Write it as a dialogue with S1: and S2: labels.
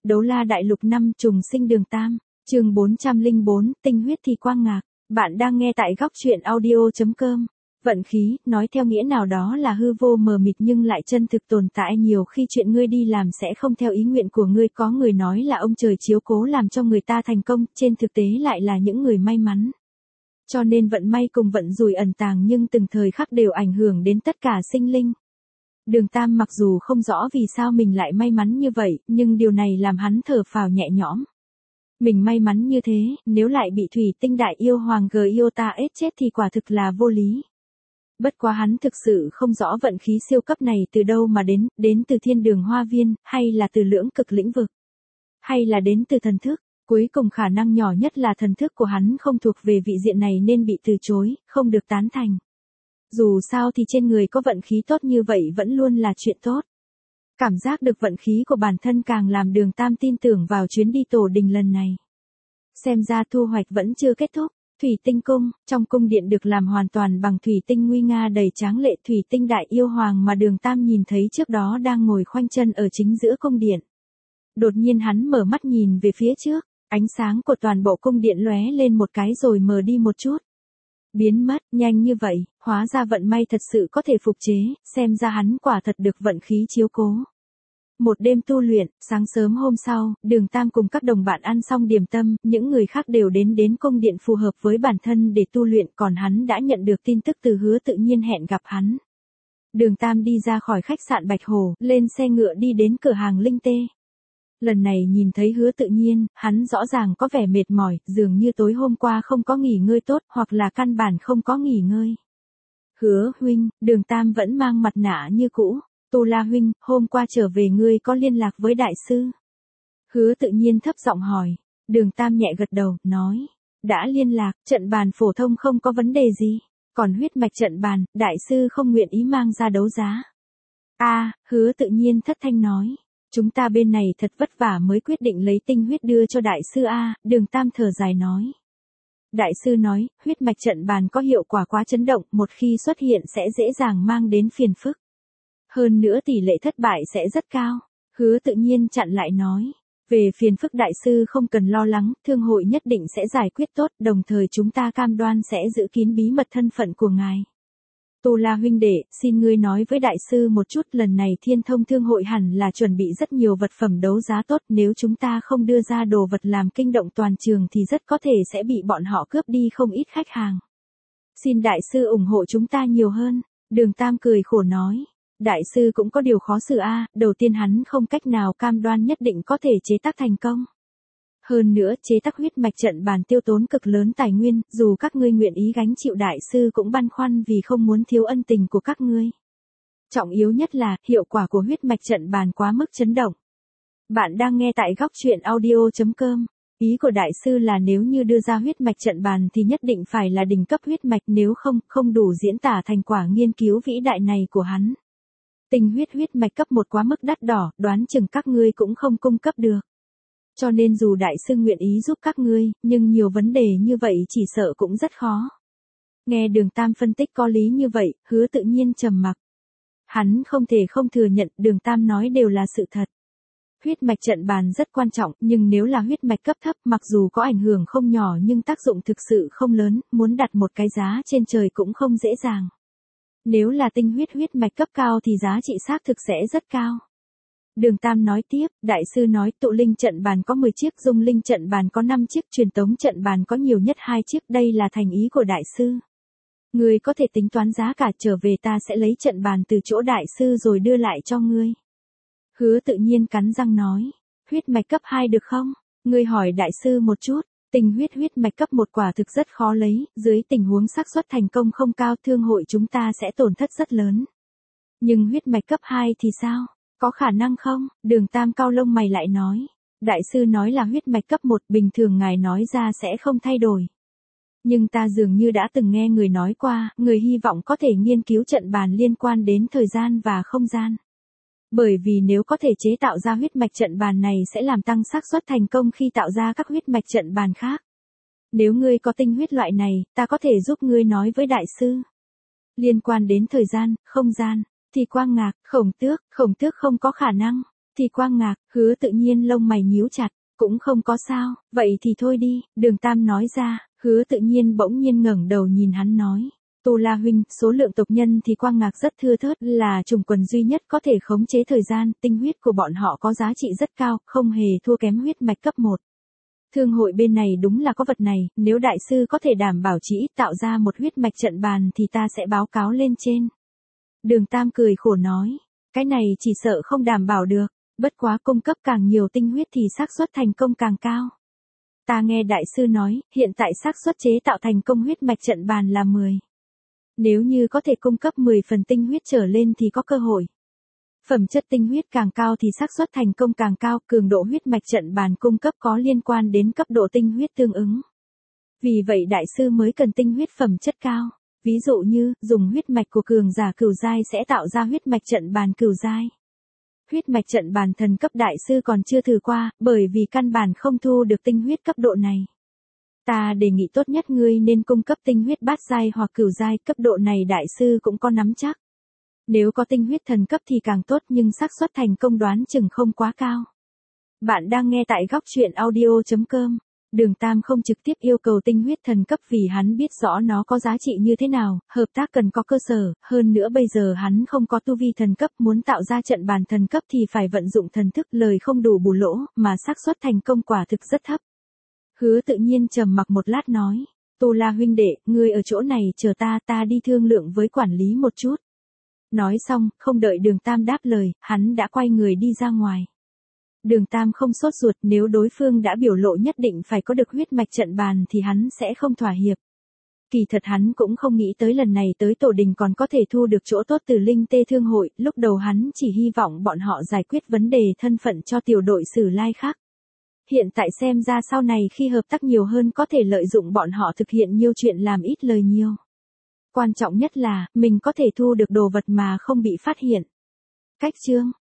S1: Đấu La Đại Lục 5 trùng sinh Đường Tam, chương 404, tinh huyết thì quang ngạc. Bạn đang nghe tại góc truyện audio.com. Vận khí, nói theo nghĩa nào đó là hư vô mờ mịt nhưng lại chân thực tồn tại, nhiều khi chuyện ngươi đi làm sẽ không theo ý nguyện của ngươi, có người nói là ông trời chiếu cố làm cho người ta thành công, trên thực tế lại là những người may mắn. Cho nên vận may cùng vận rủi ẩn tàng nhưng từng thời khắc đều ảnh hưởng đến tất cả sinh linh. Đường Tam mặc dù không rõ vì sao mình lại may mắn như vậy, nhưng điều này làm hắn thở phào nhẹ nhõm. Mình may mắn như thế, nếu lại bị thủy tinh đại yêu hoàng Giota ết chết thì quả thực là vô lý. Bất quá hắn thực sự không rõ vận khí siêu cấp này từ đâu mà đến từ thiên đường hoa viên, hay là từ lưỡng cực lĩnh vực, hay là đến từ thần thức. Cuối cùng khả năng nhỏ nhất là thần thức của hắn không thuộc về vị diện này nên bị từ chối, không được tán thành. Dù sao thì trên người có vận khí tốt như vậy vẫn luôn là chuyện tốt. Cảm giác được vận khí của bản thân càng làm Đường Tam tin tưởng vào chuyến đi tổ đình lần này. Xem ra thu hoạch vẫn chưa kết thúc. Thủy tinh cung, trong cung điện được làm hoàn toàn bằng thủy tinh nguy nga đầy tráng lệ, thủy tinh đại yêu hoàng mà Đường Tam nhìn thấy trước đó đang ngồi khoanh chân ở chính giữa cung điện. Đột nhiên hắn mở mắt nhìn về phía trước, ánh sáng của toàn bộ cung điện lóe lên một cái rồi mờ đi một chút. Biến mất, nhanh như vậy, hóa ra vận may thật sự có thể phục chế, xem ra hắn quả thật được vận khí chiếu cố. Một đêm tu luyện, sáng sớm hôm sau, Đường Tam cùng các đồng bạn ăn xong điểm tâm, những người khác đều đến cung điện phù hợp với bản thân để tu luyện, còn hắn đã nhận được tin tức từ Hứa Tự Nhiên hẹn gặp hắn. Đường Tam đi ra khỏi khách sạn Bạch Hồ, lên xe ngựa đi đến cửa hàng Linh Tê. Lần này nhìn thấy Hứa Tự Nhiên, hắn rõ ràng có vẻ mệt mỏi, dường như tối hôm qua không có nghỉ ngơi tốt, hoặc là căn bản không có nghỉ ngơi. Hứa huynh, Đường Tam vẫn mang mặt nạ như cũ. Tu La huynh, hôm qua trở về ngươi có liên lạc với đại sư? Hứa Tự Nhiên thấp giọng hỏi. Đường Tam nhẹ gật đầu, nói. Đã liên lạc, trận bàn phổ thông không có vấn đề gì. Còn huyết mạch trận bàn, đại sư không nguyện ý mang ra đấu giá. Hứa Tự Nhiên thất thanh nói. Chúng ta bên này thật vất vả mới quyết định lấy tinh huyết đưa cho đại sư Đường Tam thở dài nói. Đại sư nói, huyết mạch trận bàn có hiệu quả quá chấn động, một khi xuất hiện sẽ dễ dàng mang đến phiền phức. Hơn nữa tỷ lệ thất bại sẽ rất cao. Hứa Tự Nhiên chặn lại nói. Về phiền phức đại sư không cần lo lắng, thương hội nhất định sẽ giải quyết tốt, đồng thời chúng ta cam đoan sẽ giữ kín bí mật thân phận của ngài. Tu La huynh đệ, xin ngươi nói với đại sư một chút, lần này Thiên Thông thương hội hẳn là chuẩn bị rất nhiều vật phẩm đấu giá tốt, nếu chúng ta không đưa ra đồ vật làm kinh động toàn trường thì rất có thể sẽ bị bọn họ cướp đi không ít khách hàng. Xin đại sư ủng hộ chúng ta nhiều hơn. Đường Tam cười khổ nói. Đại sư cũng có điều khó xử đầu tiên hắn không cách nào cam đoan nhất định có thể chế tác thành công. Hơn nữa, chế tác huyết mạch trận bàn tiêu tốn cực lớn tài nguyên, dù các ngươi nguyện ý gánh chịu đại sư cũng băn khoăn vì không muốn thiếu ân tình của các ngươi. Trọng yếu nhất là, hiệu quả của huyết mạch trận bàn quá mức chấn động. Bạn đang nghe tại góc truyện audio.com. Ý của đại sư là nếu như đưa ra huyết mạch trận bàn thì nhất định phải là đỉnh cấp huyết mạch, nếu không đủ diễn tả thành quả nghiên cứu vĩ đại này của hắn. Tinh huyết mạch cấp 1 quá mức đắt đỏ, đoán chừng các ngươi cũng không cung cấp được. Cho nên dù đại sư nguyện ý giúp các ngươi, nhưng nhiều vấn đề như vậy chỉ sợ cũng rất khó. Nghe Đường Tam phân tích có lý như vậy, Hứa Tự Nhiên trầm mặc. Hắn không thể không thừa nhận Đường Tam nói đều là sự thật. Huyết mạch trận bàn rất quan trọng, nhưng nếu là huyết mạch cấp thấp mặc dù có ảnh hưởng không nhỏ nhưng tác dụng thực sự không lớn, muốn đặt một cái giá trên trời cũng không dễ dàng. Nếu là tinh huyết mạch cấp cao thì giá trị xác thực sẽ rất cao. Đường Tam nói tiếp, đại sư nói tụ linh trận bàn có 10 chiếc, dung linh trận bàn có 5 chiếc, truyền tống trận bàn có nhiều nhất 2 chiếc, đây là thành ý của đại sư. Ngươi có thể tính toán giá cả, trở về ta sẽ lấy trận bàn từ chỗ đại sư rồi đưa lại cho ngươi. Hứa Tự Nhiên cắn răng nói, huyết mạch cấp 2 được không? Ngươi hỏi đại sư một chút. Tinh huyết mạch cấp 1 quả thực rất khó lấy, dưới tình huống xác suất thành công không cao, thương hội chúng ta sẽ tổn thất rất lớn. Nhưng huyết mạch cấp 2 thì sao? Có khả năng không? Đường Tam cau lông mày lại nói. Đại sư nói là huyết mạch cấp 1, bình thường ngài nói ra sẽ không thay đổi. Nhưng ta dường như đã từng nghe người nói qua, người hy vọng có thể nghiên cứu trận bàn liên quan đến thời gian và không gian. Bởi vì nếu có thể chế tạo ra huyết mạch trận bàn này sẽ làm tăng xác suất thành công khi tạo ra các huyết mạch trận bàn khác. Nếu ngươi có tinh huyết loại này, ta có thể giúp ngươi nói với đại sư. Liên quan đến thời gian, không gian, thì quang ngạc, khổng tước không có khả năng. Thì Quang ngạc, Hứa Tự Nhiên lông mày nhíu chặt, cũng không có sao, vậy thì thôi đi, Đường Tam nói ra. Hứa Tự Nhiên bỗng nhiên ngẩng đầu nhìn hắn nói. Tu La huynh, số lượng tộc nhân thì Quang ngạc rất thưa thớt, là chủng quần duy nhất có thể khống chế thời gian, tinh huyết của bọn họ có giá trị rất cao, không hề thua kém huyết mạch cấp 1. Thương hội bên này đúng là có vật này, nếu đại sư có thể đảm bảo chỉ tạo ra một huyết mạch trận bàn thì ta sẽ báo cáo lên trên. Đường Tam cười khổ nói, cái này chỉ sợ không đảm bảo được, bất quá cung cấp càng nhiều tinh huyết thì xác suất thành công càng cao. Ta nghe đại sư nói, hiện tại xác suất chế tạo thành công huyết mạch trận bàn là 10. Nếu như có thể cung cấp 10 phần tinh huyết trở lên thì có cơ hội. Phẩm chất tinh huyết càng cao thì xác suất thành công càng cao, cường độ huyết mạch trận bàn cung cấp có liên quan đến cấp độ tinh huyết tương ứng. Vì vậy đại sư mới cần tinh huyết phẩm chất cao. Ví dụ như, dùng huyết mạch của cường giả cửu giai sẽ tạo ra huyết mạch trận bàn cửu giai. Huyết mạch trận bàn thần cấp đại sư còn chưa thử qua, bởi vì căn bản không thu được tinh huyết cấp độ này. Ta đề nghị tốt nhất ngươi nên cung cấp tinh huyết bát giai hoặc cửu giai, cấp độ này đại sư cũng có nắm chắc. Nếu có tinh huyết thần cấp thì càng tốt nhưng xác suất thành công đoán chừng không quá cao. Bạn đang nghe tại góc truyện audio.com. Đường Tam không trực tiếp yêu cầu tinh huyết thần cấp vì hắn biết rõ nó có giá trị như thế nào, hợp tác cần có cơ sở, hơn nữa bây giờ hắn không có tu vi thần cấp, muốn tạo ra trận bàn thần cấp thì phải vận dụng thần thức, lời không đủ bù lỗ, mà xác suất thành công quả thực rất thấp. Hứa Tự Nhiên trầm mặc một lát nói, Tu La huynh đệ, ngươi ở chỗ này chờ ta đi thương lượng với quản lý một chút. Nói xong, không đợi Đường Tam đáp lời, hắn đã quay người đi ra ngoài. Đường Tam không sốt ruột, nếu đối phương đã biểu lộ nhất định phải có được huyết mạch trận bàn thì hắn sẽ không thỏa hiệp. Kỳ thật hắn cũng không nghĩ tới lần này tới tổ đình còn có thể thu được chỗ tốt từ Linh Tê Thương hội, lúc đầu hắn chỉ hy vọng bọn họ giải quyết vấn đề thân phận cho tiểu đội Sử Lai khác. Hiện tại xem ra sau này khi hợp tác nhiều hơn có thể lợi dụng bọn họ thực hiện nhiều chuyện làm ít lời nhiều. Quan trọng nhất là, mình có thể thu được đồ vật mà không bị phát hiện. Cách chương